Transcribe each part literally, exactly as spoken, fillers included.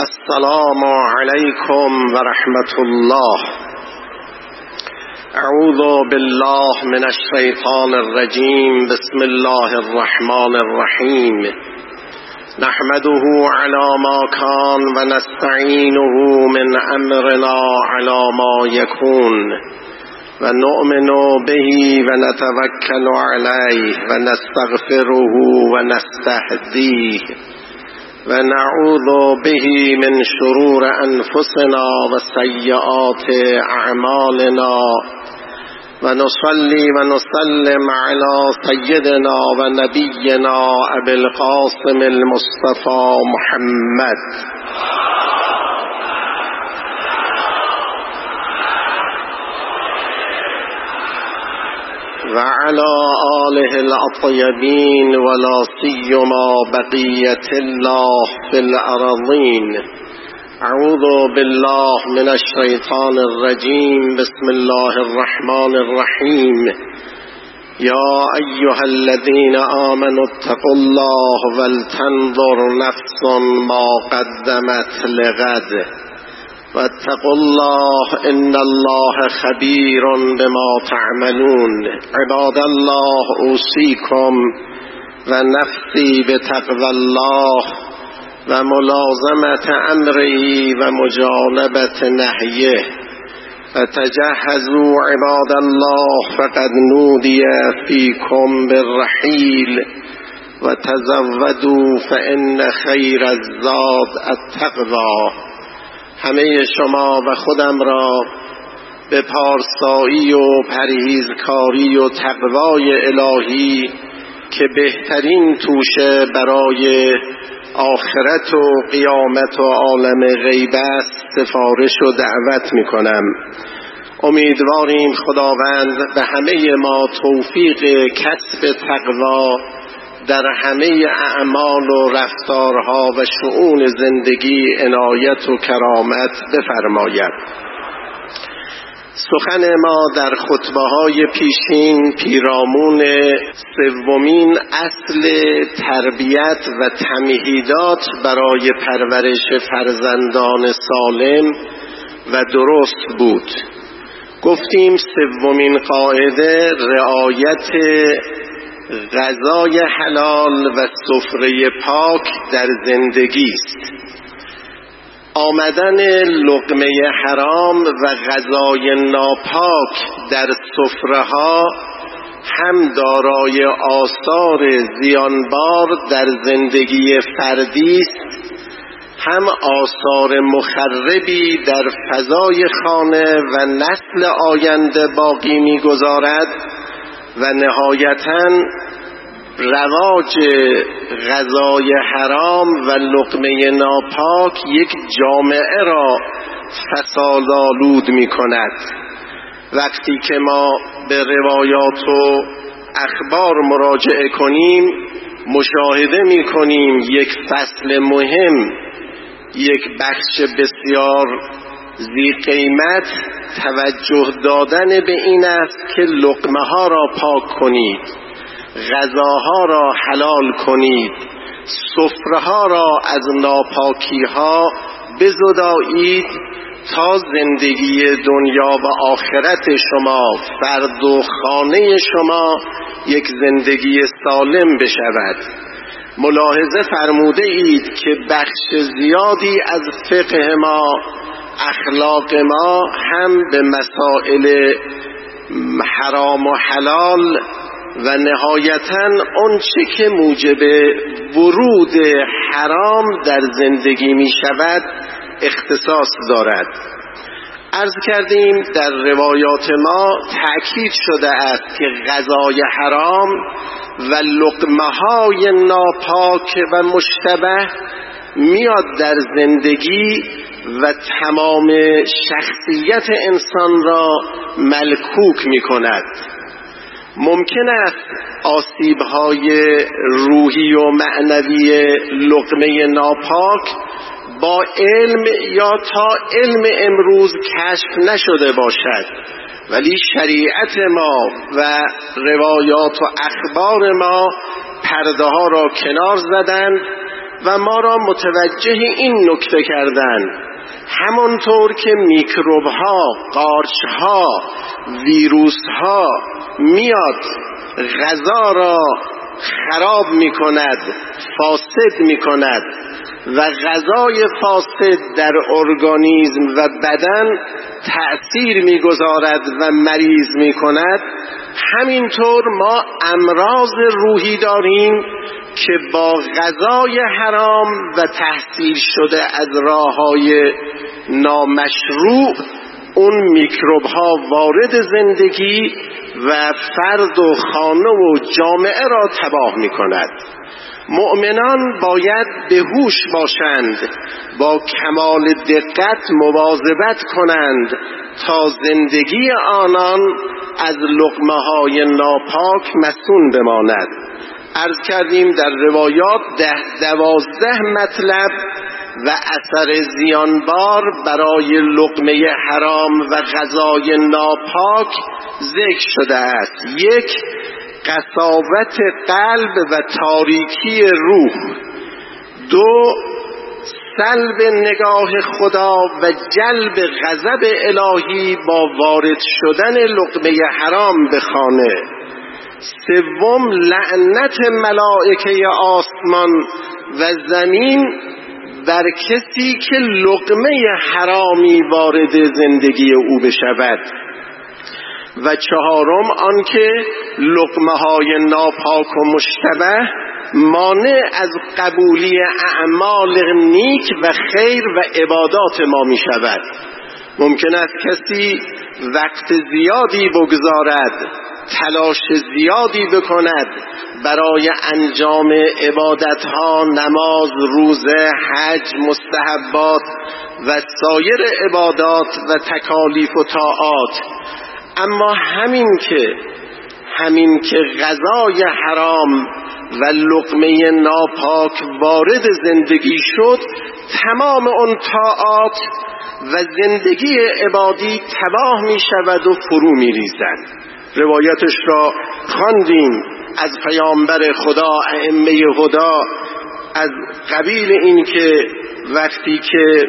السلام علیکم و رحمت الله. اعوذ بالله من الشیطان الرجیم. بسم الله الرحمن الرحیم. نحمده علی ما کان و نستعینه من امرنا علی ما یکون و نؤمن به و نتوکل علیه و نستغفره و نستهدیه و نعوذ به من شرور انفسنا و سیئات اعمالنا و نصلی و نسلم علی سیدنا و نبینا ابی القاسم المصطفى محمد و علی آله الاطیبین و لا سیما بقیة الله فی الارضین. اعوذ بالله من الشیطان الرجیم. بسم الله الرحمن الرحیم. یا ایها الذین آمنوا اتقوا الله ولتنظر نفس ما قدمت لغد واتقوا الله ان الله خبیر بما تعملون. عباد الله اوصیکم و نفسی بتقوی الله و ملازمت امره و مجانبت نهیه و تجهزوا عباد الله فقد نودی فیکم بالرحیل و تزودوا فان خیر الزاد التقوی. همه شما و خودم را به پارسایی و پرهیزکاری و تقوای الهی که بهترین توشه برای آخرت و قیامت و عالم غیب است سفارش و دعوت می کنم. امیدواریم خداوند به همه ما توفیق کسب تقوا در همه اعمال و رفتارها و شؤون زندگی عنایت و کرامت بفرماید. سخن ما در خطبه‌های پیشین پیرامون سومین اصل تربیت و تمهیدات برای پرورش فرزندان سالم و درست بود. گفتیم سومین قاعده رعایت غذای حلال و سفره پاک در زندگی است. آمدن لقمه حرام و غذای ناپاک در سفره ها هم دارای آثار زیانبار در زندگی فردی است، هم آثار مخربی در فضای خانه و نسل آینده باقی می‌گذارد و نهایتاً رواج غذای حرام و لقمه ناپاک یک جامعه را فسادآلود می کند. وقتی که ما به روایات و اخبار مراجعه کنیم مشاهده می کنیم یک فصل مهم، یک بخش بسیار ذی قیمت توجه دادن به این است که لقمه ها را پاک کنید، غذاها را حلال کنید، سفره ها را از ناپاکی ها بزدایید تا زندگی دنیا و آخرت شما، فرد و خانه شما یک زندگی سالم بشود. ملاحظه فرموده اید که بخش زیادی از فقه ما، اخلاق ما هم به مسائل حرام و حلال و نهایتاً اون چه که موجب ورود حرام در زندگی می شود اختصاص دارد. عرض کردیم در روایات ما تأکید شده است که غذای حرام و لقمه های ناپاک و مشتبه میاد در زندگی و تمام شخصیت انسان را ملکوک می کند. ممکن است آسیب‌های روحی و معنوی لقمه ناپاک با علم یا تا علم امروز کشف نشده باشد، ولی شریعت ما و روایات و اخبار ما پرده ها را کنار زدند و ما را متوجه این نکته کردند همانطور که میکروب ها، قارچ ها، ویروس ها میاد غذا را خراب می کند، فاسد می کند و غذای فاسد در ارگانیسم و بدن تأثیر می گذارد و مریض می کند، همینطور ما امراض روحی داریم که با غذای حرام و تحصیل شده از راه‌های نامشروع اون میکروب ها وارد زندگی و فرد و خانه و جامعه را تباه می کند. مؤمنان باید به هوش باشند، با کمال دقت مواظبت کنند تا زندگی آنان از لقمه های ناپاک مصون بماند. عرض کردیم در روایات ده دوازده مطلب و اثر زیانبار برای لقمه حرام و غذای ناپاک ذکر شده است. یک، قساوت قلب و تاریکی روح. دو، سلب نگاه خدا و جلب غضب الهی با وارد شدن لقمه حرام به خانه. سوم، لعنت ملائکه آسمان و زمین بر کسی که لقمه حرامی وارد زندگی او بشود. و چهارم، آنکه لقمه های ناپاک و مشتبه مانع از قبولی اعمال نیک و خیر و عبادات ما می شود. ممکن است کسی وقت زیادی بگذارد، تلاش زیادی بکند برای انجام عبادتها، نماز، روزه، حج، مستحبات و سایر عبادات و تکالیف و طاعات، اما همین که همین که غذای حرام و لقمه ناپاک وارد زندگی شد، تمام اون طاعات و زندگی عبادی تباه می شود و فرو می ریزد. روایتش را خواندیم از پیامبر خدا، ائمه هدا، از قبیل این که وقتی که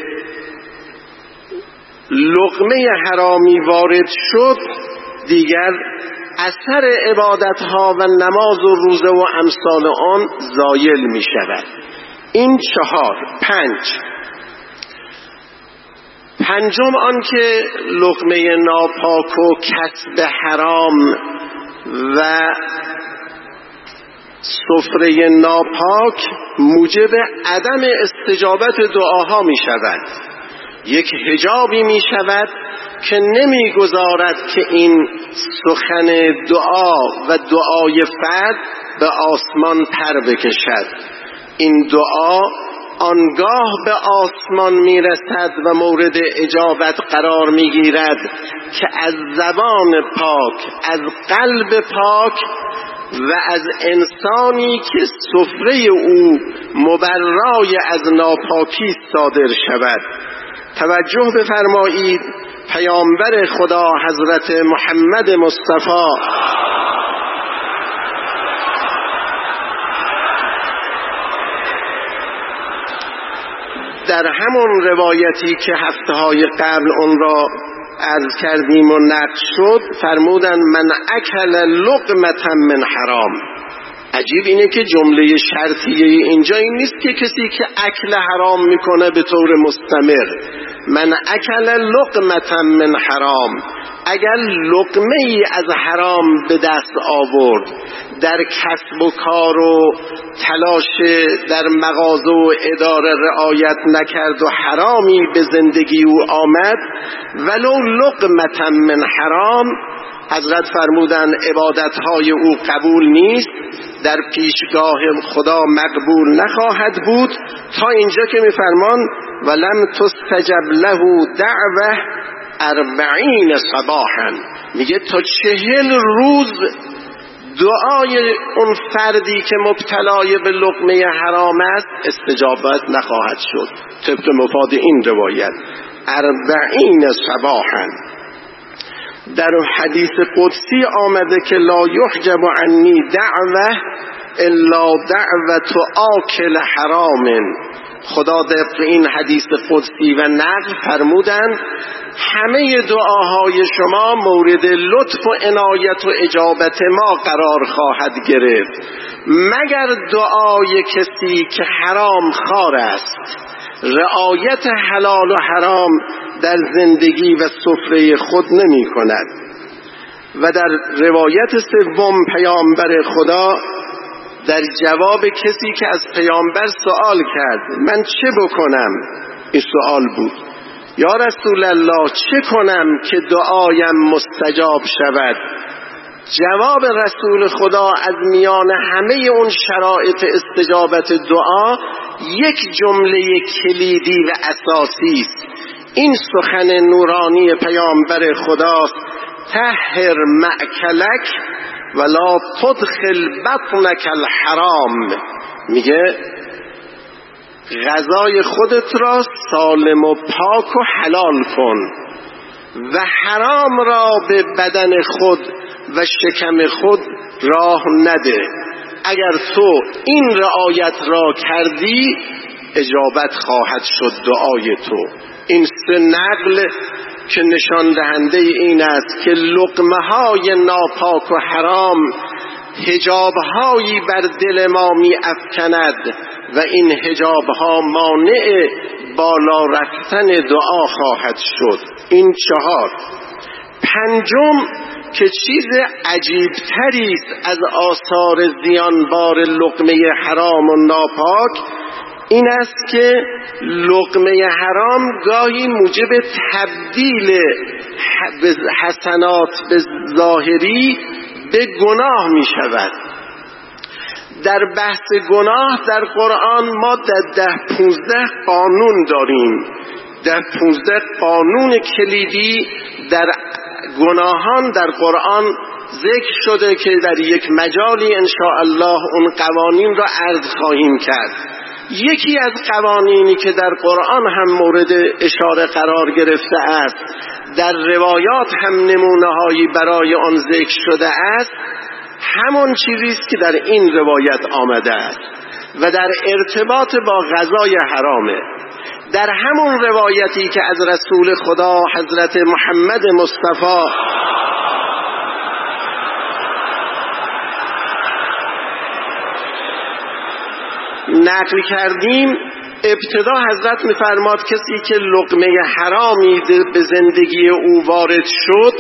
لقمه حرامی وارد شد دیگر اثر عبادتها و نماز و روزه و امثال آن زایل می شود. این چهار. پنج پنجم آن که لقمه ناپاک و کسب حرام و سفره ناپاک موجب عدم استجابت دعاها می شود. یک حجابی می شود که نمی گذارد که این سخن دعا و دعای فرد به آسمان پر بکشد. این دعا آنگاه به آسمان می رسد و مورد اجابت قرار می گیرد که از زبان پاک، از قلب پاک و از انسانی که سفره او مبرای از ناپاکی صادر شود. توجه بفرمایید، پیامبر خدا حضرت محمد مصطفی در همون روایتی که هفته های قبل اون را عرض کردیم و نقل شد فرمودن من اکل لقمة من حرام. عجیب اینه که جمله شرطیه اینجا این نیست که کسی که اکل حرام میکنه به طور مستمر. من اکل لقمة من حرام، اگر لقمه ای از حرام به دست آورد، در کسب و کار و تلاش در مغازه و اداره رعایت نکرد و حرامی به زندگی او آمد، ولو لقمة من حرام، حضرت فرمودن عبادتهای او قبول نیست، در پیشگاه خدا مقبول نخواهد بود، تا اینجا که میفرمان ولم تستجب له دعوه اربعین صباحا، میگه تا چهل روز دعای اون فردی که مبتلای به لقمه حرام است استجابت نخواهد شد. طبق مفاد این روایت اربعین صباحا. در حدیث قدسی آمده که لا یحجب عنی دعوه الا دعوت آکل حرام. خدا در این حدیث قدسی و نقل فرمودند همه دعاهای شما مورد لطف و عنایت و اجابت ما قرار خواهد گرفت مگر دعای کسی که حرام خوار است، رعایت حلال و حرام در زندگی و سفره خود نمی کند. و در روایت سوم پیامبر خدا در جواب کسی که از پیامبر سوال کرد من چه بکنم، این سوال بود یا رسول الله چه کنم که دعایم مستجاب شود؟ جواب رسول خدا از میان همه اون شرایط استجابت دعا یک جمله کلیدی و اساسی است. این سخن نورانی پیامبر خداست: طهر مأکلک ولا تدخل بطنک الحرام. میگه غذای خودت را سالم و پاک و حلال کن و حرام را به بدن خود و شکم خود راه نده. اگر تو این رعایت را کردی اجابت خواهد شد دعای تو. این سه نقل که نشان دهنده این است که لقمه های ناپاک و حرام حجاب هایی بر دل ما می افکند و این حجاب ها مانع بالا رفتن دعا خواهد شد. این چهار. پنجم که چیز عجیب تری است از آثار زیانبار لقمه حرام و ناپاک این است که لقمه حرام گاهی موجب تبدیل حسنات به ظاهری به گناه می شود. در بحث گناه در قرآن ما در ده پونزده قانون داریم. در پونزده قانون کلیدی در گناهان در قرآن ذکر شده که در یک مجالی انشاءالله اون قوانین را عرض خواهیم کرد. یکی از قوانینی که در قرآن هم مورد اشاره قرار گرفته است، در روایات هم نمونه‌هایی برای آن ذکر شده است، همون چیزی است که در این روایت آمده است و در ارتباط با غذای حرامه. در همون روایتی که از رسول خدا حضرت محمد مصطفی نقل کردیم، ابتدا حضرت می‌فرماد کسی که لقمه حرامی به زندگی او وارد شد،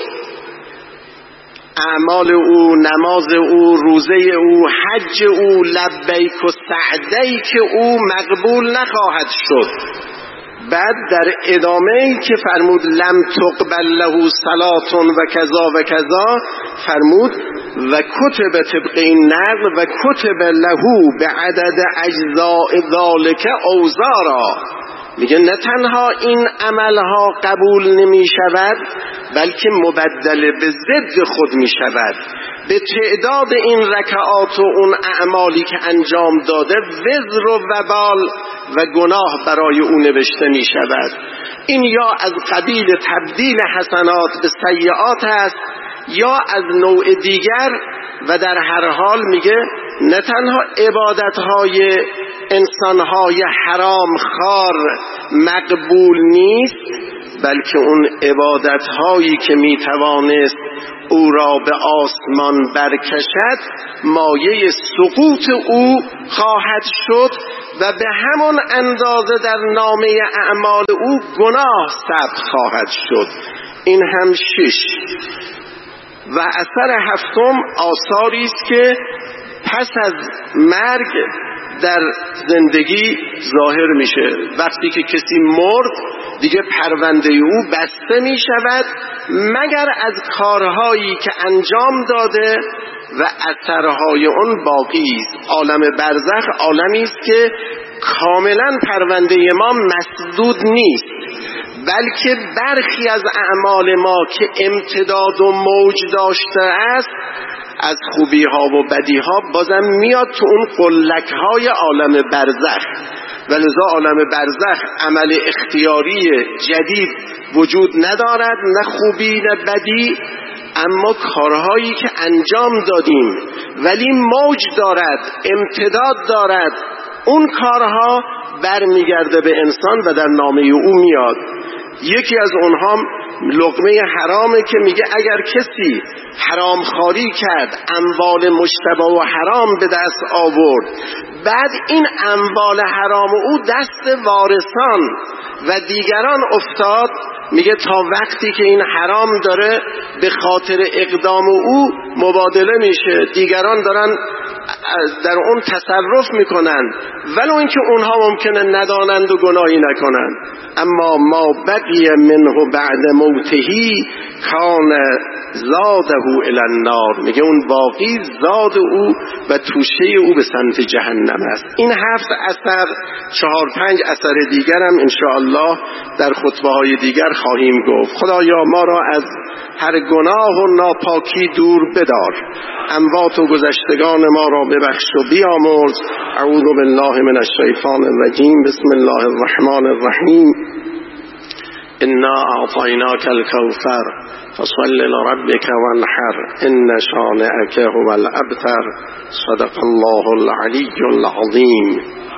اعمال او، نماز او، روزه او، حج او، لبیک و سعدیک او مقبول نخواهد شد. بعد در ادامه که فرمود لم تقبل له صلاة و کذا و کذا، فرمود و کتب طبق این نقل و کتب له به عدد اجزاء ذالک اوزارا. میگه نه تنها این عملها قبول نمی شود بلکه مبدل به ضد خود می شود. به تعداد این رکعات و اون اعمالی که انجام داده وزر و وبال و گناه برای او نوشته می شود. این یا از قبیل تبدیل حسنات به سیئات است یا از نوع دیگر و در هر حال میگه نه تنها عبادتهای انسانهای حرام خار مقبول نیست بلکه اون عبادتهایی که میتوانست او را به آسمان برکشد مایه سقوط او خواهد شد و به همون اندازه در نامه اعمال او گناه ثبت خواهد شد. این هم شش. و اثر هفتم آثاری است که پس از مرگ در زندگی ظاهر میشه. وقتی که کسی مرد دیگه پرونده او بسته می شود مگر از کارهایی که انجام داده و اثرهای اون باقی است. عالم برزخ عالمی است که کاملا پرونده ما مسدود نیست بلکه برخی از اعمال ما که امتداد و موج داشته است از خوبی ها و بدی ها بازم میاد تو اون قلک های عالم برزخ. ولذا عالم برزخ عمل اختیاری جدید وجود ندارد، نه خوبی نه بدی، اما کارهایی که انجام دادیم ولی موج دارد، امتداد دارد، اون کارها برمیگرده به انسان و در نامه او میاد. یکی از اونها لقمه حرامه که میگه اگر کسی حرام خواری کرد، اموال مشتبه و حرام به دست آورد، بعد این اموال حرام او دست وارثان و دیگران افتاد، میگه تا وقتی که این حرام داره به خاطر اقدام او مبادله میشه، دیگران دارن در اون تصرف میکنن ولو اینکه اونها ممکنه ندانند و گناهی نکنند. اما ما بقی منه بعد موتهی کان زاده الی النار، میگه اون باقی زاد او و توشه او به سمت جهنم است. این هفت اثر، چهار پنج اثر دیگرم انشاءالله در خطبه های دیگر خواهیم گفت. خدایا ما را از هر گناه و ناپاکی دور بدار، اموات و گذشتگان ما را ببخش و بیامرز. اعوذ بالله من الشیطان الرجیم. بسم الله الرحمن الرحیم. انا اعطیناک الکوثر فصل لربک وانحر ان شانئک هو الابتر. صدق الله العلی العظیم.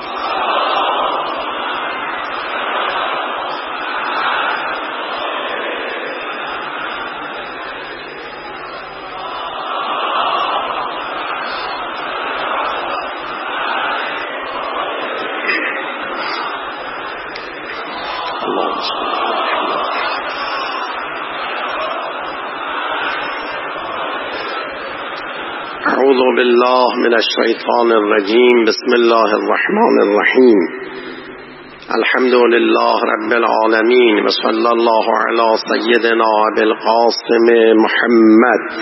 اعوذ بالله من الشیطان الرجیم. بسم الله الرحمن الرحیم. الحمد لله رب العالمین و صلی الله علی سیدنا ابی القاسم محمد.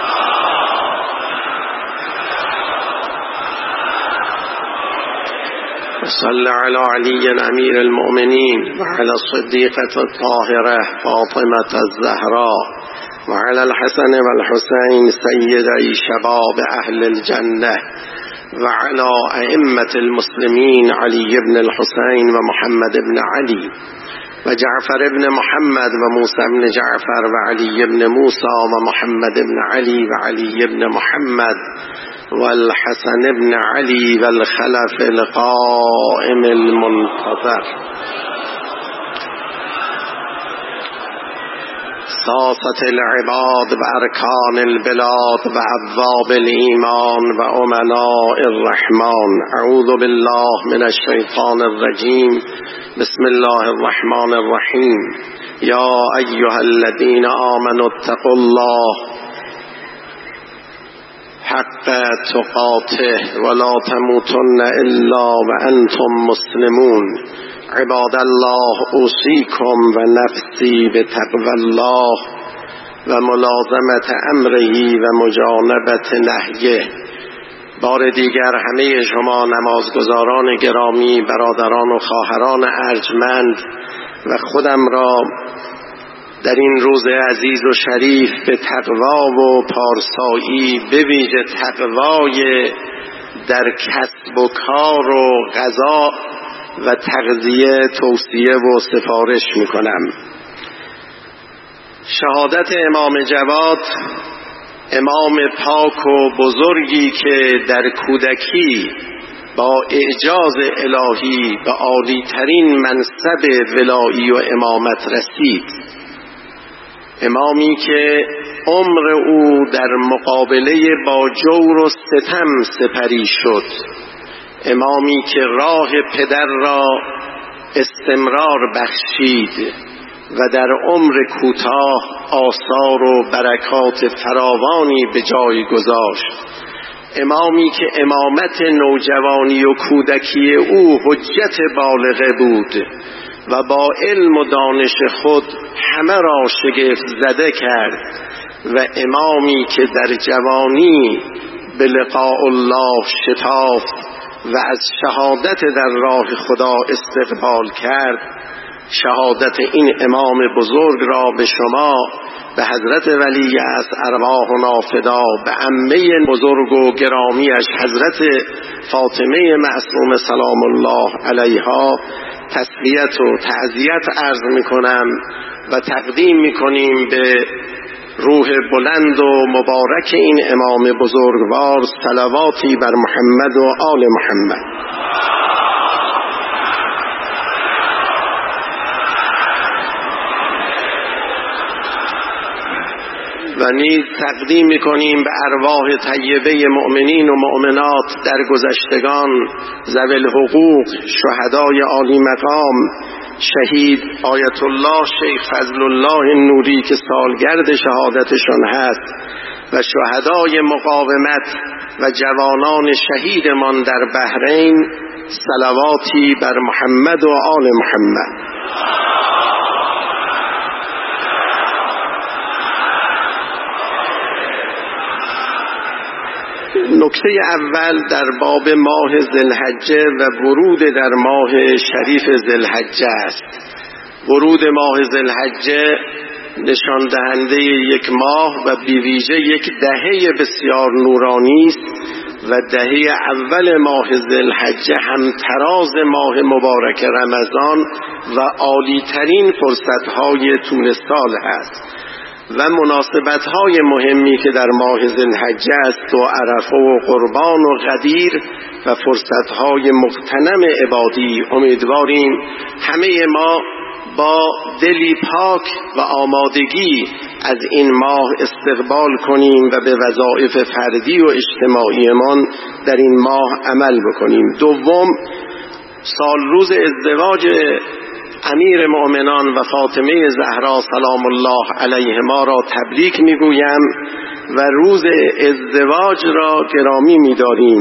و صلی علی علی امیر المؤمنین و علی الصدیقة الطاهرة فاطمة الزهراء و علی الحسن و الحسین سیدی شباب اهل الجنه و علی ائمة المسلمین علی بن الحسین و محمد بن علی و جعفر بن محمد و موسی بن جعفر و علی بن موسی و محمد بن علی و علی بن محمد و الحسن بن علی و الخلف القائم المنتظر. ساسة العباد و ارکان البلاد و ابواب الایمان و امناء الرحمن. اعوذ بالله من الشیطان الرجیم. بسم الله الرحمن الرحیم. یا ایها الذین آمنوا اتقوا الله حق تقاته ولا تموتن الا وانتم مسلمون. عباد الله اوصیکم و نفسی بتقوی الله و ملازمت امره و مجانبت نهیه. بار دیگر همه شما نمازگزاران گرامی، برادران و خواهران ارجمند و خودم را در این روز عزیز و شریف به تقوا و پارسایی، به ویژه تقوای در کسب و کار و غذا و تغذیه توصیه و سفارش می کنم. شهادت امام جواد، امام پاک و بزرگی که در کودکی با اعجاز الهی به عالی ترین منصب ولایی و امامت رسید، امامی که عمر او در مقابله با جور و ستم سپری شد، امامی که راه پدر را استمرار بخشید و در عمر کوتاه آثار و برکات فراوانی به جای گذاشت، امامی که امامت نوجوانی و کودکی او حجت بالغه بود و با علم و دانش خود همه را شگفت زده کرد و امامی که در جوانی به لقاء الله شتافت و از شهادت در راه خدا استقبال کرد. شهادت این امام بزرگ را به شما، به حضرت ولی از ارواحنا فدا، به عمه بزرگ و گرامیش حضرت فاطمه معصومه سلام الله علیها تسلیت و تعزیت عرض می کنم و تقدیم می کنیم به روح بلند و مبارک این امام بزرگوار صلواتی بر محمد و آل محمد. و نیز تقدیم می‌کنیم به ارواح طیبه مؤمنین و مؤمنات در گذشتگان، ذوی الحقوق، شهدای عالی مقام، شهید آیت الله شیخ فضل الله نوری که سالگرد شهادتشان هست و شهدای مقاومت و جوانان شهیدمان در بحرین، صلواتی بر محمد و آل محمد. نکته اول در باب ماه ذوالحجه و ورود در ماه شریف ذوالحجه است. ورود ماه ذوالحجه نشان دهنده یک ماه و بیویژه یک دهه بسیار نورانی است و دهه اول ماه ذوالحجه هم تراز ماه مبارک رمضان و عالی ترین فرصت‌های طول سال است و مناسبت‌های مهمی که در ماه ذوالحجه است و عرفه و قربان و غدیر و فرصت‌های مغتنم عبادی. امیدواریم همه ما با دلی پاک و آمادگی از این ماه استقبال کنیم و به وظایف فردی و اجتماعیمان در این ماه عمل بکنیم. دوم، سال روز ازدواج امیر مؤمنان و فاطمه زهرا سلام الله علیهما را تبریک میگویم و روز ازدواج را گرامی می‌داریم.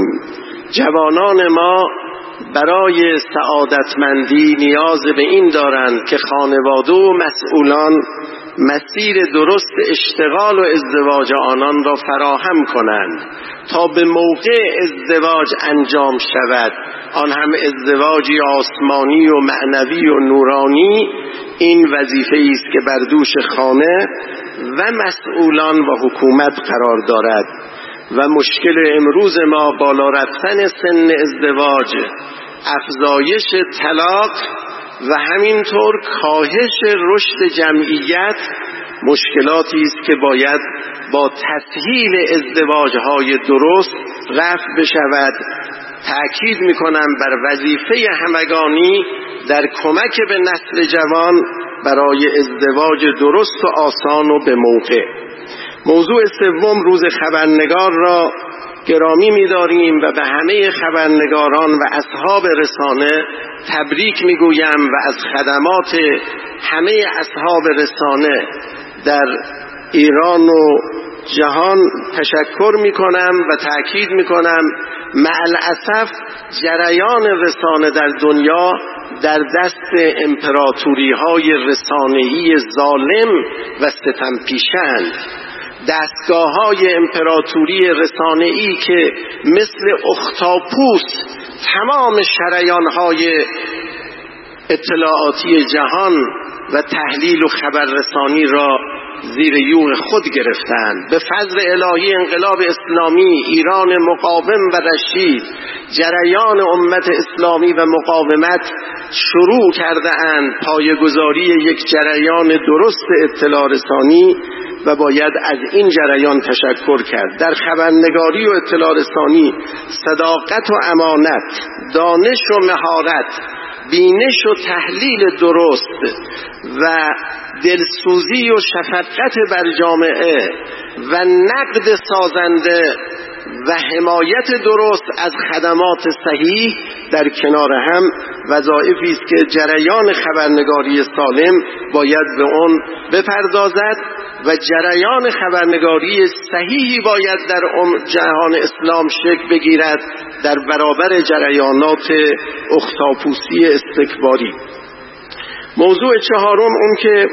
جوانان ما برای سعادتمندی نیاز به این دارند که خانواده و مسئولان مسیر درست اشتغال و ازدواج آنان را فراهم کنند تا به موقع ازدواج انجام شود، آن هم ازدواجی آسمانی و معنوی و نورانی. این وظیفه است که بر دوش خانه و مسئولان و حکومت قرار دارد و مشکل امروز ما بالا رفتن سن ازدواج، افزایش طلاق و همینطور کاهش رشد جمعیت مشکلاتی است که باید با تسهیل ازدواج‌های درست رفع بشود. تأکید می‌کنم بر وظیفه همگانی در کمک به نسل جوان برای ازدواج درست و آسان و به موقع. موضوع سوم، روز خبرنگار را گرامی می‌داریم و به همه خبرنگاران و اصحاب رسانه تبریک می‌گویم و از خدمات همه اصحاب رسانه در ایران و جهان تشکر می‌کنم و تأکید می‌کنم مع الاسف جریان رسانه در دنیا در دست امپراتوری‌های رسانه‌ای ظالم و ستمپیشه‌اند. دستگاه‌های امپراتوری رسانه‌ای که مثل اختاپوس تمام شریان‌های اطلاعاتی جهان و تحلیل و خبررسانی را زیر یوغ خود گرفتند. به فضل الهی انقلاب اسلامی، ایران مقاوم و رشید، جریان امت اسلامی و مقاومت شروع کرده اند پایه‌گذاری یک جریان درست اطلاع رسانی و باید از این جریان تشکر کرد. در خبرنگاری و اطلاع رسانی صداقت و امانت، دانش و مهارت، بینش و تحلیل درست و دلسوزی و شفقت بر جامعه و نقد سازنده و حمایت درست از خدمات صحیح در کنار هم وظایفی است که جریان خبرنگاری سالم باید به اون بپردازد و جریان خبرنگاری صحیحی باید در جهان اسلام شکل بگیرد در برابر جریانات اختاپوسی استکباری. موضوع چهارم اون که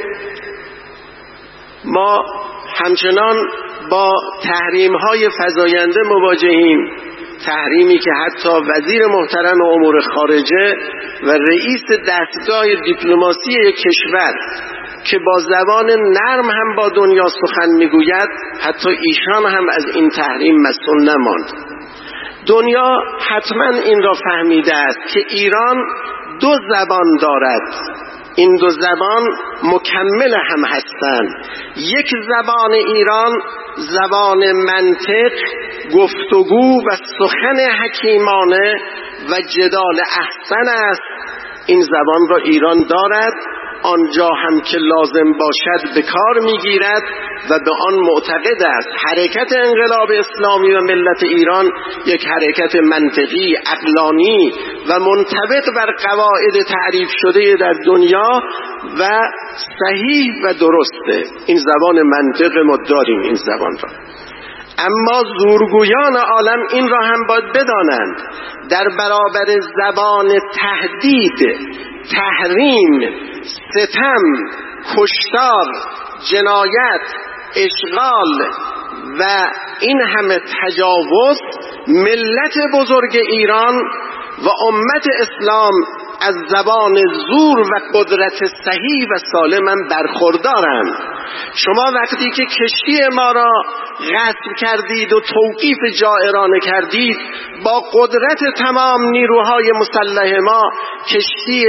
ما همچنان با تحریم‌های فزاینده مواجهیم، تحریمی که حتی وزیر محترم امور خارجه و رئیس دستگاه دیپلماسی یک کشور که با زبان نرم هم با دنیا سخن میگوید، حتی ایشان هم از این تحریم مسئول نماند. دنیا حتما این را فهمیده است که ایران دو زبان دارد، این دو زبان مکمل هم هستند. یک زبان ایران زبان منطق، گفتگو و سخن حکیمانه و جدال احسن است. این زبان را ایران دارد، آنجا هم که لازم باشد به کار میگیرد و به آن معتقد است. حرکت انقلاب اسلامی و ملت ایران یک حرکت منطقی، عقلانی و منطبق بر قواعد تعریف شده در دنیا و صحیح و درسته. این زبان منطق ما داریم این زبان را. اما زورگویان عالم این را هم باید بدانند، در برابر زبان تهدید، تحریم، ستم، کشتار، جنایت، اشغال و این همه تجاوز، ملت بزرگ ایران و امت اسلام از زبان زور و قدرت صحیح و سالم برخوردارند. شما وقتی که کشتی ما را غصب کردید و توقیف جائرانه کردید، با قدرت تمام نیروهای مسلح ما کشتی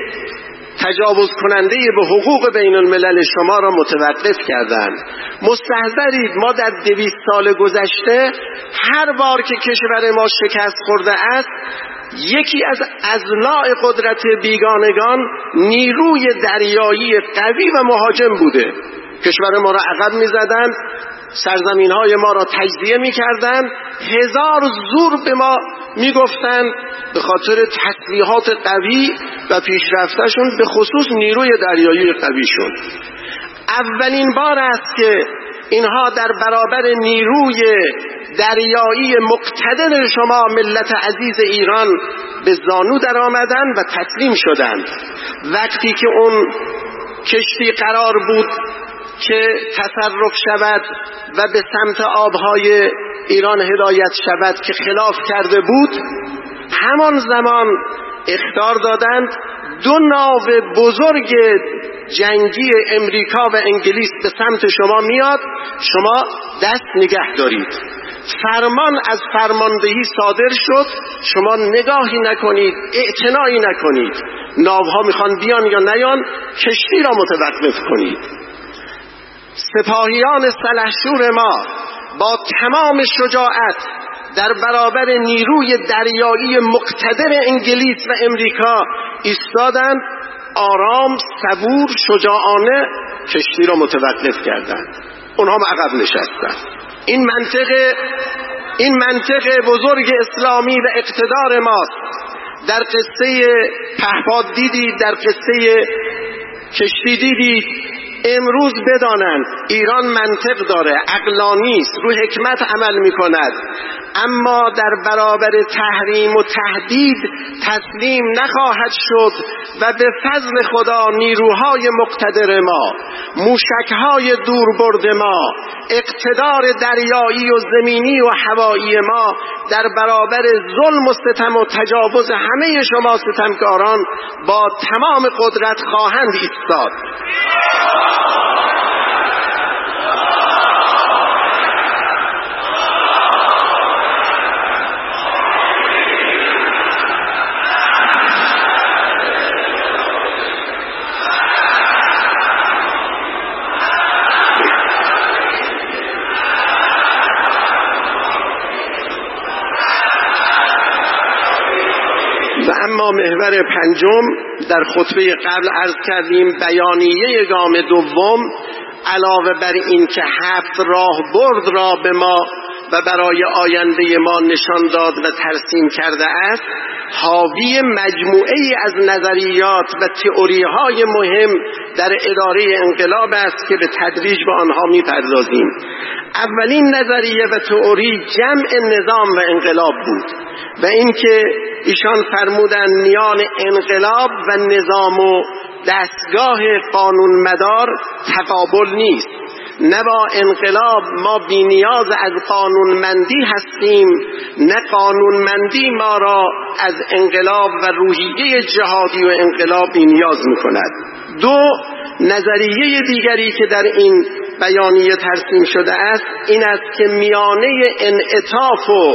تجاوز کننده به حقوق بین الملل شما را متوقف کردند. مستحضرید ما در دویست سال گذشته هر بار که کشور ما شکست خورده است، یکی از اضلاع قدرت بیگانگان نیروی دریایی قوی و مهاجم بوده. کشور ما را عقب می زدن، سرزمین های ما را تجزیه می کردن، هزار زور به ما می گفتن به خاطر تسلیحات قوی و پیشرفتشون، به خصوص نیروی دریایی قویشون. اولین بار است که اینها در برابر نیروی دریایی مقتدر شما ملت عزیز ایران به زانو در آمدن و تسلیم شدند. وقتی که اون کشتی قرار بود که تصرف شود و به سمت آبهای ایران هدایت شود که خلاف کرده بود، همان زمان اخطار دادند دو ناو بزرگ جنگی امریکا و انگلیس به سمت شما میاد، شما دست نگه دارید. فرمان از فرماندهی صادر شد، شما نگاهی نکنید، اعتنایی نکنید. ناوها میخوان بیان یا نیان، کشتی را متوقف کنید. سپاهیان سلحشور ما با تمام شجاعت در برابر نیروی دریایی مقتدر انگلیس و امریکا ایستادند، آرام، صبور، شجاعانه کشتی را متوقف کردند. اونها عقب نشستند. این منطق این منطق بزرگ اسلامی و اقتدار ماست. در قصه پهپاد دیدید، در قصه کشتی دیدید. امروز بدانند ایران منطق داره، عقلانی است، رو حکمت عمل می کند، اما در برابر تحریم و تهدید تسلیم نخواهد شد و به فضل خدا نیروهای مقتدر ما، موشکهای دوربرد ما، اقتدار دریایی و زمینی و هوایی ما در برابر ظلم و ستم و تجاوز همه شما ستمکاران با تمام قدرت خواهند ایستاد. و اما محور پنجم در خطبه قبل عرض کردیم، بیانیه گام دوم علاوه بر این که هفت راه برد را به ما و برای آینده ما نشان داد و ترسیم کرده است، حاوی مجموعه ای از نظریات و تئوری های مهم در اداره انقلاب است که به تدریج به آنها میپردازیم. اولین نظریه و تئوری جمع نظام و انقلاب بود و اینکه ایشان فرمودند میان انقلاب و نظام و دستگاه قانون مدار تقابل نیست. نه با انقلاب ما بی نیاز از قانونمندی هستیم، نه قانونمندی ما را از انقلاب و روحیه جهادی و انقلاب بی نیاز می کند. دو، نظریه دیگری که در این بیانیه ترسیم شده است این است که میانه انعطاف و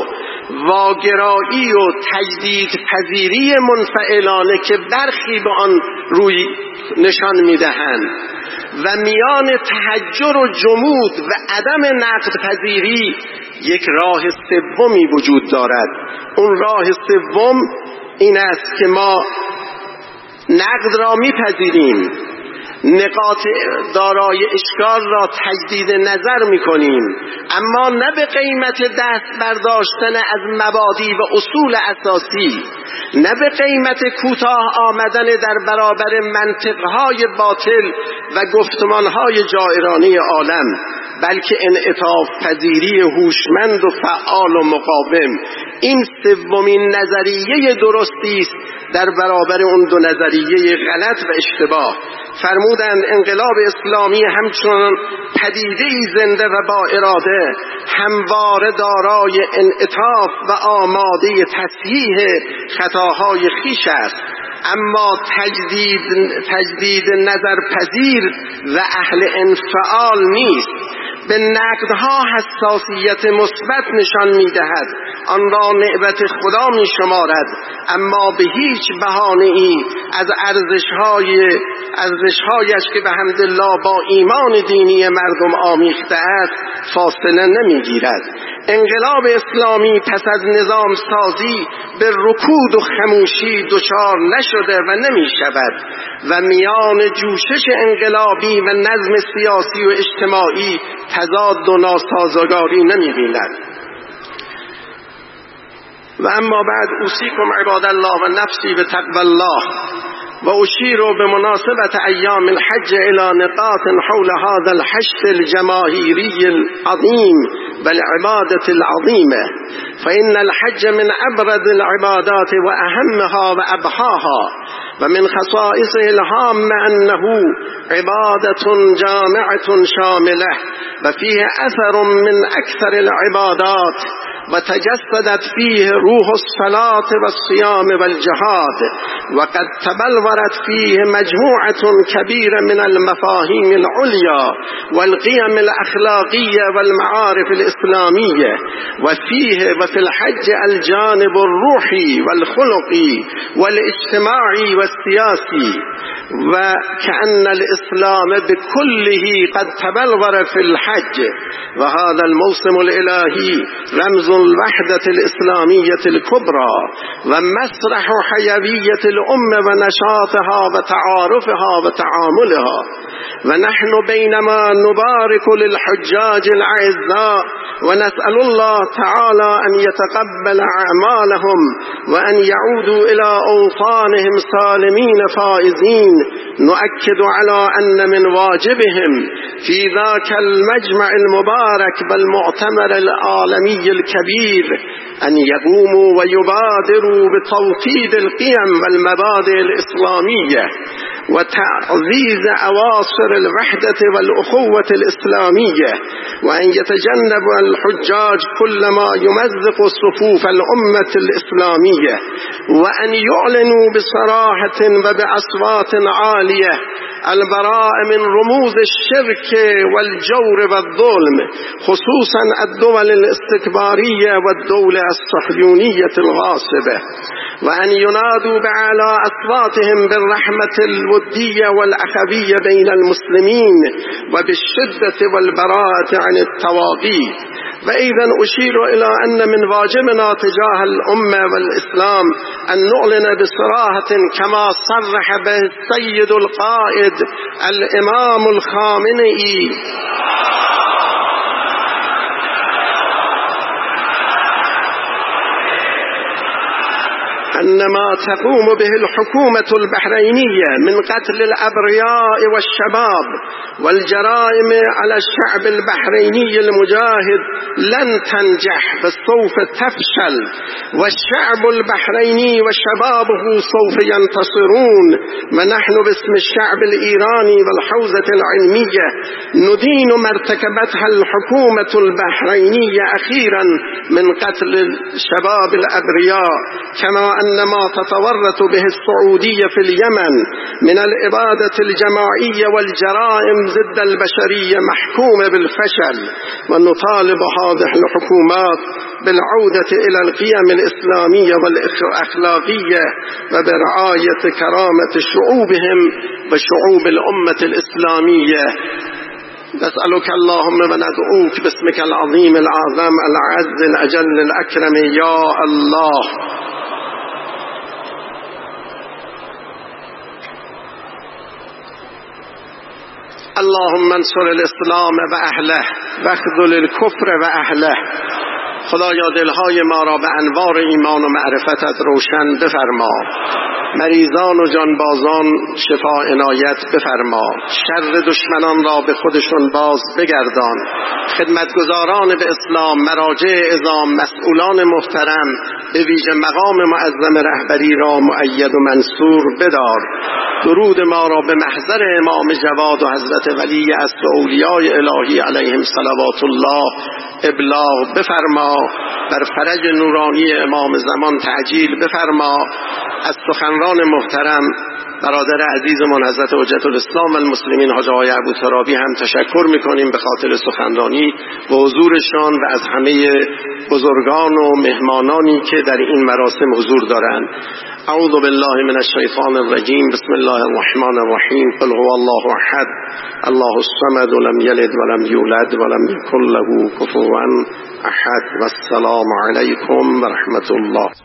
واگرایی و تجدید پذیری منفعلانه که برخی به آن روی نشان میدهند و میان تحجر و جمود و عدم نقد پذیری یک راه سومی وجود دارد. اون راه سوم این است که ما نقد را میپذیریم، نقاط دارای اشکال را تجدید نظر میکنیم، اما نه به قیمت دست برداشتن از مبادی و اصول اساسی، نه به قیمت کوتاه آمدن در برابر منطقهای باطل و گفتمانهای جائرانه عالم، بلکه انعطاف پذیری هوشمند و فعال و مقاوم. این سومین نظریه درستی است در برابر اون دو نظریه غلط و اشتباه. فرمودند انقلاب اسلامی همچون پدیده‌ای زنده و با اراده، همواره دارای انعطاف و آماده تصحیح خطاهای خویش است، اما تجدید تجدید نظر پذیر و اهل انفعال نیست. به نقدها حساسیت مثبت نشان می‌دهد، آن را نعمت خدا می‌شمارد، اما به هیچ بهانه‌ای از ارزش‌های ارزش‌هایش که به حمدالله با ایمان دینی مردم آمیخته است فاصله نمی‌گیرد. انقلاب اسلامی پس از نظام سازی به رکود و خموشی دچار نشده و نمی شود و میان جوشش انقلابی و نظم سیاسی و اجتماعی تضاد و ناسازگاری نمی بیند. و اما بعد اوصیکم عباد الله و نفسی بتقوی الله و اشیر بمناسبة ایام الحج الى نقاط حول هذا الحشد الجماهيري العظيم والعبادة العظيمة، فإن الحج من أبرز العبادات وأهمها وأبهاها، ومن خصائصه الهامة أنه عبادة جامعة شاملة وفيه أثر من أكثر العبادات، وتجسدت فيه روح الصلاة والصيام والجهاد، وقد تبلورت فيه مجموعة كبيرة من المفاهيم العليا والقيم الأخلاقية والمعارف الإسلامية، وفيه وفي الحج الجانب الروحي والخلقي والاجتماعي والسياسي، وكأن الإسلام بكله قد تبلور في الحج. وهذا الموسم الإلهي رمز الوحدة الإسلامية الكبرى ومسرح حيوية الأمة ونشاطها وتعارفها وتعاملها، ونحن بينما نبارك للحجاج الأعزاء ونسأل الله تعالى أن يتقبل أعمالهم وأن يعودوا إلى أوطانهم سالمين فائزين، نؤكد على أن من واجبهم في ذاك المجمع المبارك والمؤتمر العالمي الكبير أن يقوموا ويبادروا بتوطيد القيم والمبادئ الإسلامية وتعزيز أواصر الوحدة والأخوة الإسلامية، وأن يتجنب الحجاج كل ما يمزق صفوف الأمة الإسلامية، وأن يعلنوا بصراحة وبأصوات عالية البراء من رموز الشرك والجور والظلم، خصوصا الدول الاستكبارية والدولة الصهيونية الغاصبة، وأن ينادوا بأعلى أصواتهم بالرحمة الودية والأخوية بين المسلمين وبالشدة والبراءة عن الطواغيت. وأيضا أشير إلى أن من واجبنا تجاه الأمة والإسلام أن نعلن بصراحة كما صرح به السيد القائد الإمام الخامنئي أن ما تقوم به الحكومة البحرينية من قتل الأبرياء والشباب والجرائم على الشعب البحريني المجاهد لن تنجح بل سوف تفشل، والشعب البحريني وشبابه سوف ينتصرون، ونحن باسم الشعب الإيراني والحوزة العلمية ندين ما ارتكبتها الحكومة البحرينية أخيرا من قتل الشباب الأبرياء، كما أن أن ما تتورط به السعودية في اليمن من الإبادة الجماعية والجرائم ضد البشرية محكوم بالفشل، ونطالب هذه الحكومات بالعودة إلى القيم الإسلامية والأخلاقية وبرعاية كرامة شعوبهم وشعوب الأمة الإسلامية. نسألك اللهم وندعوك باسمك العظيم الأعظم الأعز الأجل الأكرم يا الله. اللهم انصر الاسلام و اهله واخذل الكفر و اهله. خدایا دلهای ما را به انوار ایمان و معرفتت روشن بفرما، مریضان و جانبازان شفا عنایت بفرما، شر دشمنان را به خودشون باز بگردان، خدمتگزاران به اسلام، مراجع اعظام، مسئولان محترم به ویژه مقام معظم رهبری را مؤید و منصور بدار. درود ما را به محضر امام جواد و حضرت ولی اصل اولیای الهی علیهم صلوات الله ابلاغ بفرما. بر فرج نورانی امام زمان تعجیل بفرما. از سخنران محترم برادر عزیزمون حضرت حجت الاسلام المسلمین حاج آقای ابوترابی هم تشکر میکنیم به خاطر سخنرانی و حضورشان و از همه بزرگان و مهمانانی که در این مراسم حضور دارند. اعوذ بالله من الشیطان الرجیم. بسم الله الرحمن الرحیم. قل هو الله احد الله الصمد لم یلد ولم یولد ولم یکن له کفوا احد. والسلام علیکم و رحمت الله.